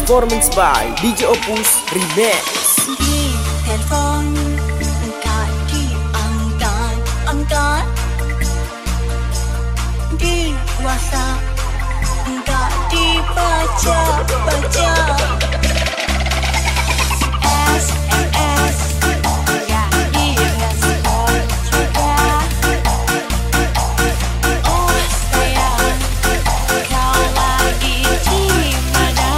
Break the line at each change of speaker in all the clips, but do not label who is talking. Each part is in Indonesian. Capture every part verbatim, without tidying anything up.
Performance by D J Opus Remix.
Di handphone enggak diangkat, angkat. Di WhatsApp enggak dibaca, baca. S M S enggak direspon juga. Oh sayang, kau lagi di mana?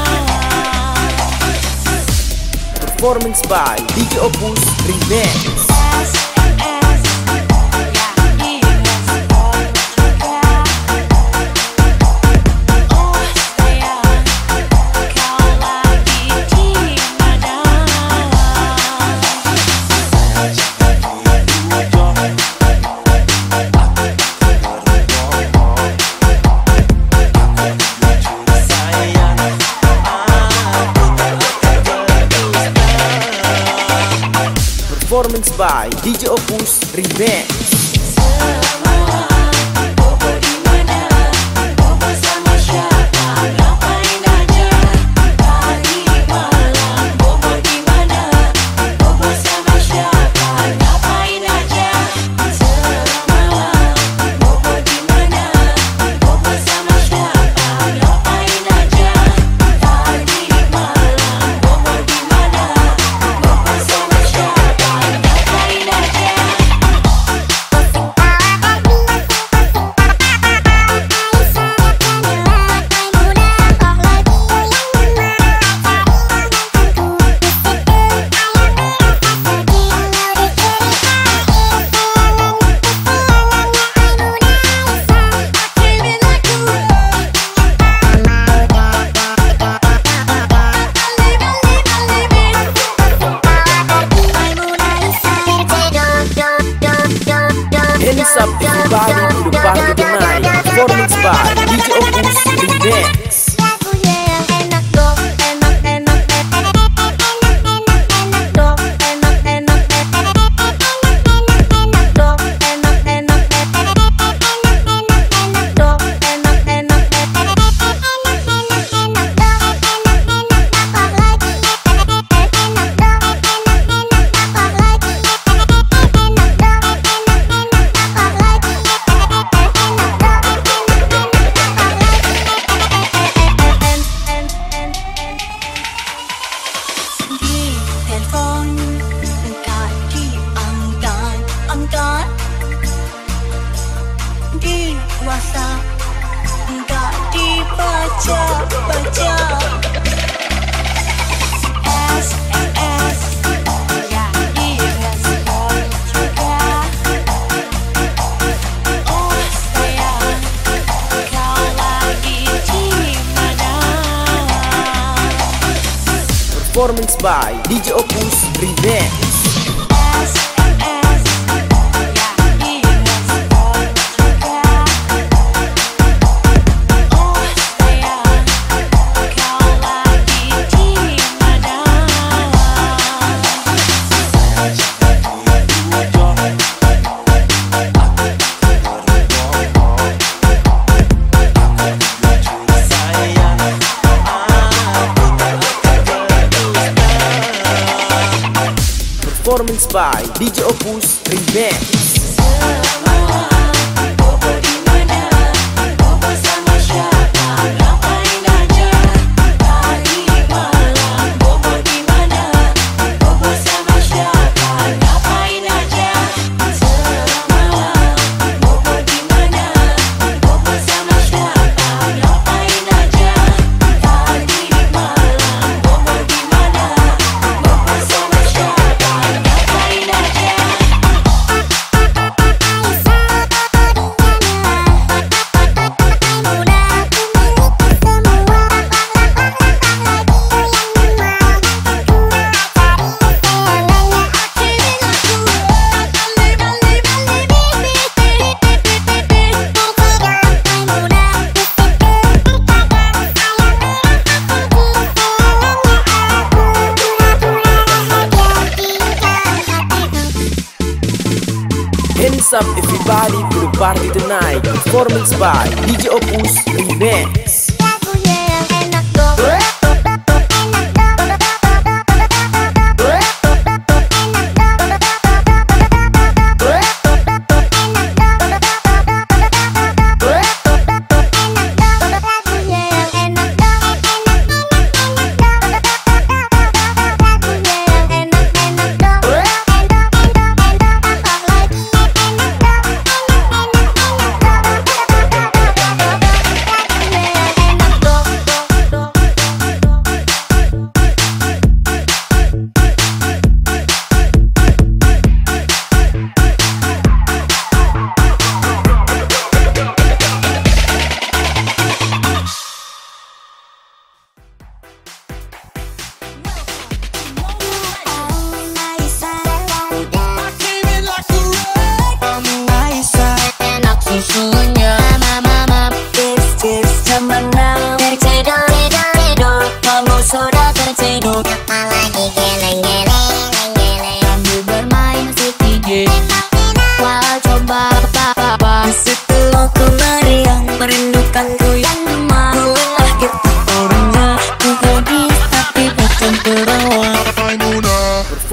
Performance by D J Opus Remix. Performance by D J Opus Remix. Hands up everybody to the party tonight. Performance by D J Opus Remix.
Lagunya yang enak dong, enak enak enak enak enak dong, enak enak enak enak dong, enak enak enak enak dong, enak enak enak enak dong, enak lagi, enak dong, enak enak tapar lagi, enak dong, di handphone enggak diangkat, angkat. Di WhatsApp enggak dibaca, baca. S M S enggak direspon juga. Oh sayang, kau lagi di mana?
Performance by D J Opus Remix.
S M S enggak direspon juga. Oh sayang, kau lagi di mana?
Performance by D J Opus Remix.
Bobo di mana? Bobo sama siapa? Ngapain aja? Pagi malam. Bobo di mana? Bobo sama siapa? Ngapain aja? Semalam. Bobo di mana? Bobo sama siapa? Ngapain aja? Pagi malam. Bobo di mana? Bobo sama siapa? Ngapain aja?
Hands up everybody to the party tonight. Performance by D J Opus Remix.
Lagunya yang enak dong.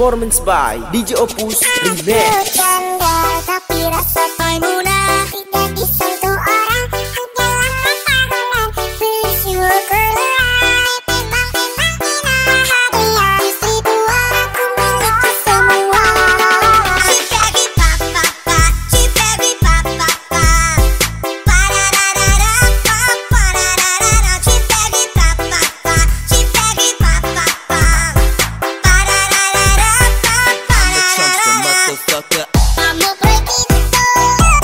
Performance by D J Opus Remix.
Bercanda tapi rasa mudah tidak disentuh orang. Dalam pertahanan bersyukurlah. Memang-memang hadiah istri tua, aku miliki semua. She baby papa pa, she baby papa pa. Pararara pa, pararara. She baby papa pa, she baby papa pa. Pararara pa, pararara. I'm a breaking soul.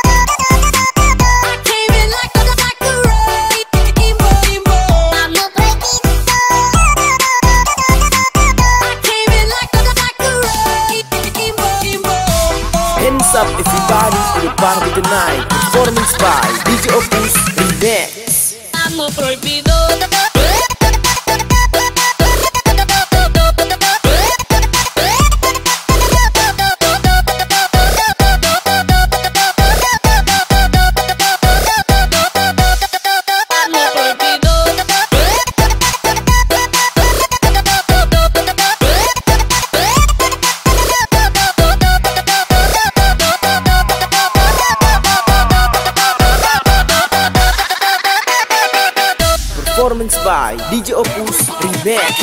I came in like a like a rainbow, rainbow. I'm a breaking soul. I came in like a like a rainbow, rainbow.
Hands up everybody to the party tonight. Performance by D J Opus Remix.
I'm a prohibido.
Performance by D J Opus Remix.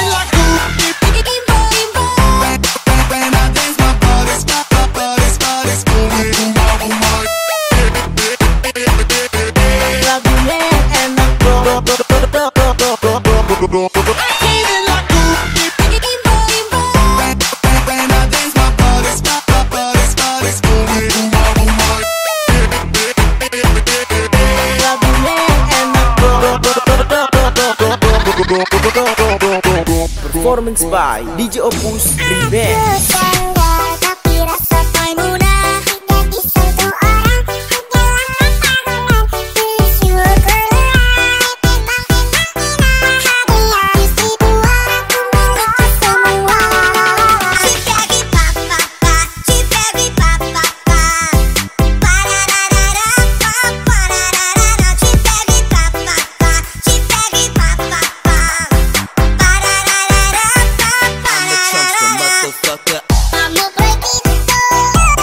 Performance by D J Opus Remix.
Bercanda tapi rasa mudah tidak disentuh orang. Dalam pertahanan bersyukurlah. Memang-memang hadiah istri tua, aku miliki semua. She baby papa pa, she baby papa pa. Pararara pa, pararara. She baby papa pa, she baby papa pa. Pararara pa, pararara. I'm a breaking soul.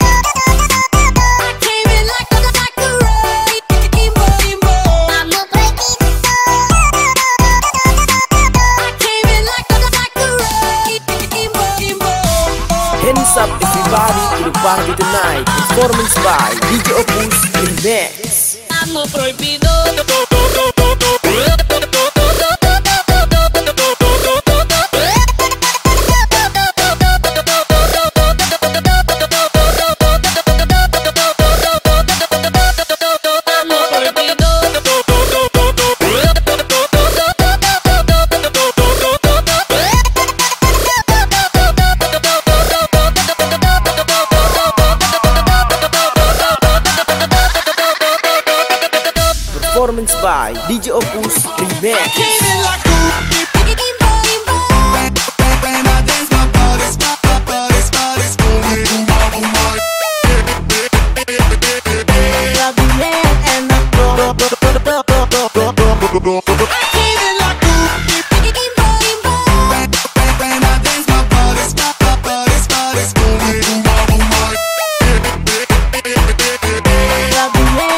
I came in like a like a rainbow, rainbow. I'm a breaking soul. I came in like a like a rainbow, rainbow.
Hands up everybody to the party tonight. Performance by D J Opus Remix.
I'm a prohibido.
Performance by D J Opus Remix.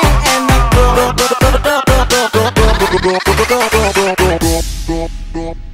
Go, go, go, go.